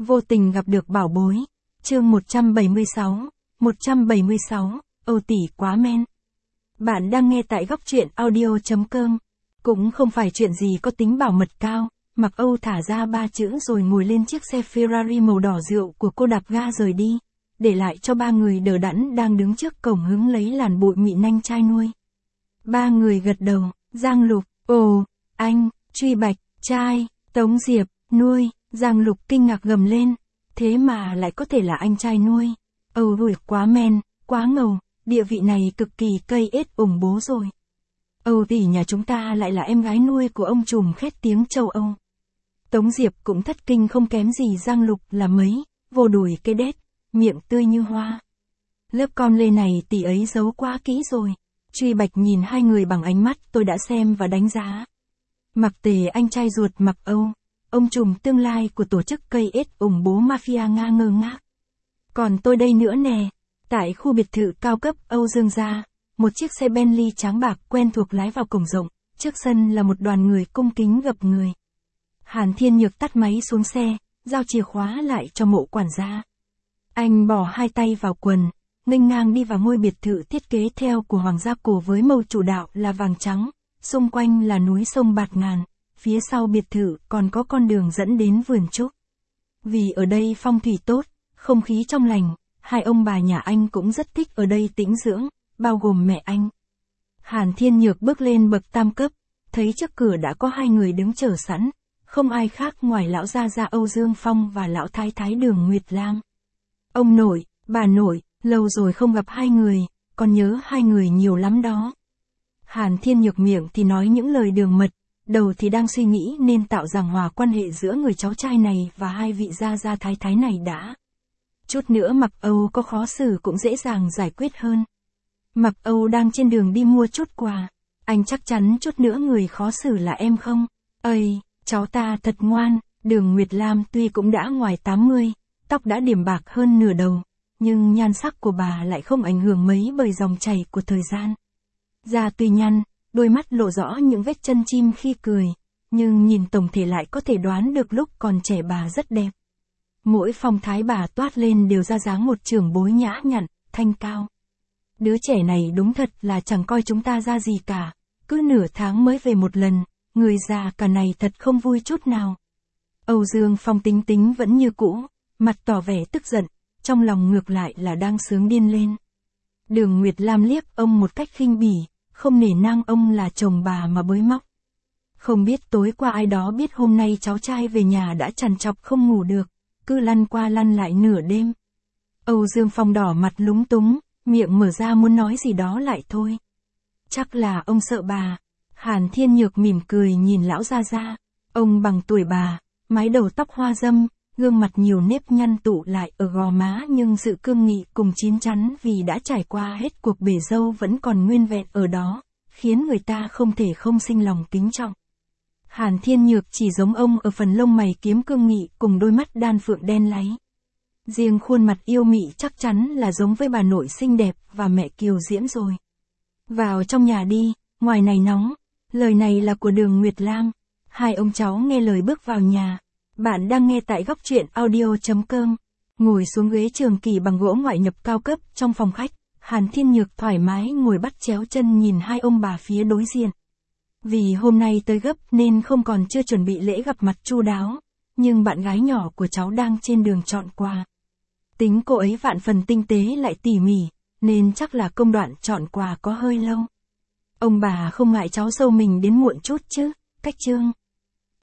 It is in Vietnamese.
Vô tình gặp được bảo bối. Chương 176. 176, Âu tỷ quá men. Bạn đang nghe tại góc truyện audio.com. Cũng không phải chuyện gì có tính bảo mật cao. Mặc Âu thả ra 3 chữ rồi ngồi lên chiếc xe Ferrari màu đỏ rượu của cô, đạp ga rời đi, để lại cho 3 người đờ đẫn đang đứng trước cổng hứng lấy làn bụi mịn anh trai nuôi. 3 người gật đầu. Giang Lục, ồ, anh, Truy Bạch, trai, Tống Diệp, nuôi. Giang Lục kinh ngạc gầm lên, thế mà lại có thể là anh trai nuôi. Âu đuổi quá men, quá ngầu, địa vị này cực kỳ cây ết ủng bố rồi. Âu tỷ nhà chúng ta lại là em gái nuôi của ông trùm khét tiếng châu Âu. Tống Diệp cũng thất kinh không kém gì Giang Lục là mấy, vô đùi cây đét, miệng tươi như hoa. Lớp con lê này tỷ ấy giấu quá kỹ rồi. Truy Bạch nhìn hai người bằng ánh mắt tôi đã xem và đánh giá. Mặc Tề anh trai ruột Mặc Âu, ông trùm tương lai của tổ chức cây ết ủng bố mafia Nga ngơ ngác. Còn tôi đây nữa nè, tại khu biệt thự cao cấp Âu Dương gia, một chiếc xe Bentley trắng bạc quen thuộc lái vào cổng rộng, trước sân là một đoàn người cung kính gập người. Hàn Thiên Nhược tắt máy xuống xe, giao chìa khóa lại cho Mộ quản gia. Anh bỏ hai tay vào quần, nghênh ngang đi vào ngôi biệt thự thiết kế theo của Hoàng gia cổ với màu chủ đạo là vàng trắng, xung quanh là núi sông bạt ngàn, phía sau biệt thự còn có con đường dẫn đến vườn trúc. Vì ở đây phong thủy tốt, không khí trong lành, hai ông bà nhà anh cũng rất thích ở đây tĩnh dưỡng, bao gồm mẹ anh. Hàn Thiên Nhược bước lên bậc tam cấp, thấy trước cửa đã có hai người đứng chờ sẵn, không ai khác ngoài lão gia gia Âu Dương Phong và lão thái thái Đường Nguyệt Lam. Ông nội, bà nội, lâu rồi không gặp hai người, còn nhớ hai người nhiều lắm đó. Hàn Thiên Nhược miệng thì nói những lời đường mật, đầu thì đang suy nghĩ nên tạo giảng hòa quan hệ giữa người cháu trai này và hai vị gia gia thái thái này đã. Chút nữa Mặc Âu có khó xử cũng dễ dàng giải quyết hơn. Mặc Âu đang trên đường đi mua chút quà. Anh chắc chắn chút nữa người khó xử là em không? Ây, cháu ta thật ngoan. Đường Nguyệt Lam tuy cũng đã ngoài 80, tóc đã điểm bạc hơn nửa đầu, nhưng nhan sắc của bà lại không ảnh hưởng mấy bởi dòng chảy của thời gian. Da tuy nhăn, đôi mắt lộ rõ những vết chân chim khi cười, nhưng nhìn tổng thể lại có thể đoán được lúc còn trẻ bà rất đẹp. Mỗi phong thái bà toát lên đều ra dáng một trưởng bối nhã nhặn, thanh cao. Đứa trẻ này đúng thật là chẳng coi chúng ta ra gì cả, cứ nửa tháng mới về một lần, người già cả này thật không vui chút nào. Âu Dương Phong tính tính vẫn như cũ, mặt tỏ vẻ tức giận, trong lòng ngược lại là đang sướng điên lên. Đường Nguyệt Lam liếc ông một cách khinh bỉ, không nể nang ông là chồng bà mà bới móc. Không biết tối qua ai đó biết hôm nay cháu trai về nhà đã trằn trọc không ngủ được, cứ lăn qua lăn lại nửa đêm. Âu Dương Phong đỏ mặt lúng túng, miệng mở ra muốn nói gì đó lại thôi. Chắc là ông sợ bà. Hàn Thiên Nhược mỉm cười nhìn lão gia gia. Ông bằng tuổi bà, mái đầu tóc hoa râm, gương mặt nhiều nếp nhăn tụ lại ở gò má, nhưng sự cương nghị cùng chín chắn vì đã trải qua hết cuộc bể dâu vẫn còn nguyên vẹn ở đó, khiến người ta không thể không sinh lòng kính trọng. Hàn Thiên Nhược chỉ giống ông ở phần lông mày kiếm cương nghị cùng đôi mắt đan phượng đen láy. Riêng khuôn mặt yêu mị chắc chắn là giống với bà nội xinh đẹp và mẹ Kiều Diễm rồi. Vào trong nhà đi, ngoài này nóng. Lời này là của Đường Nguyệt Lam. Hai ông cháu nghe lời bước vào nhà. Bạn đang nghe tại góc truyện audio.com. Ngồi xuống ghế trường kỳ bằng gỗ ngoại nhập cao cấp trong phòng khách, Hàn Thiên Nhược thoải mái ngồi bắt chéo chân nhìn hai ông bà phía đối diện. Vì hôm nay tới gấp nên không còn chưa chuẩn bị lễ gặp mặt chu đáo, nhưng bạn gái nhỏ của cháu đang trên đường chọn quà. Tính cô ấy vạn phần tinh tế lại tỉ mỉ, nên chắc là công đoạn chọn quà có hơi lâu. Ông bà không ngại cháu dâu mình đến muộn chút chứ, cách chương.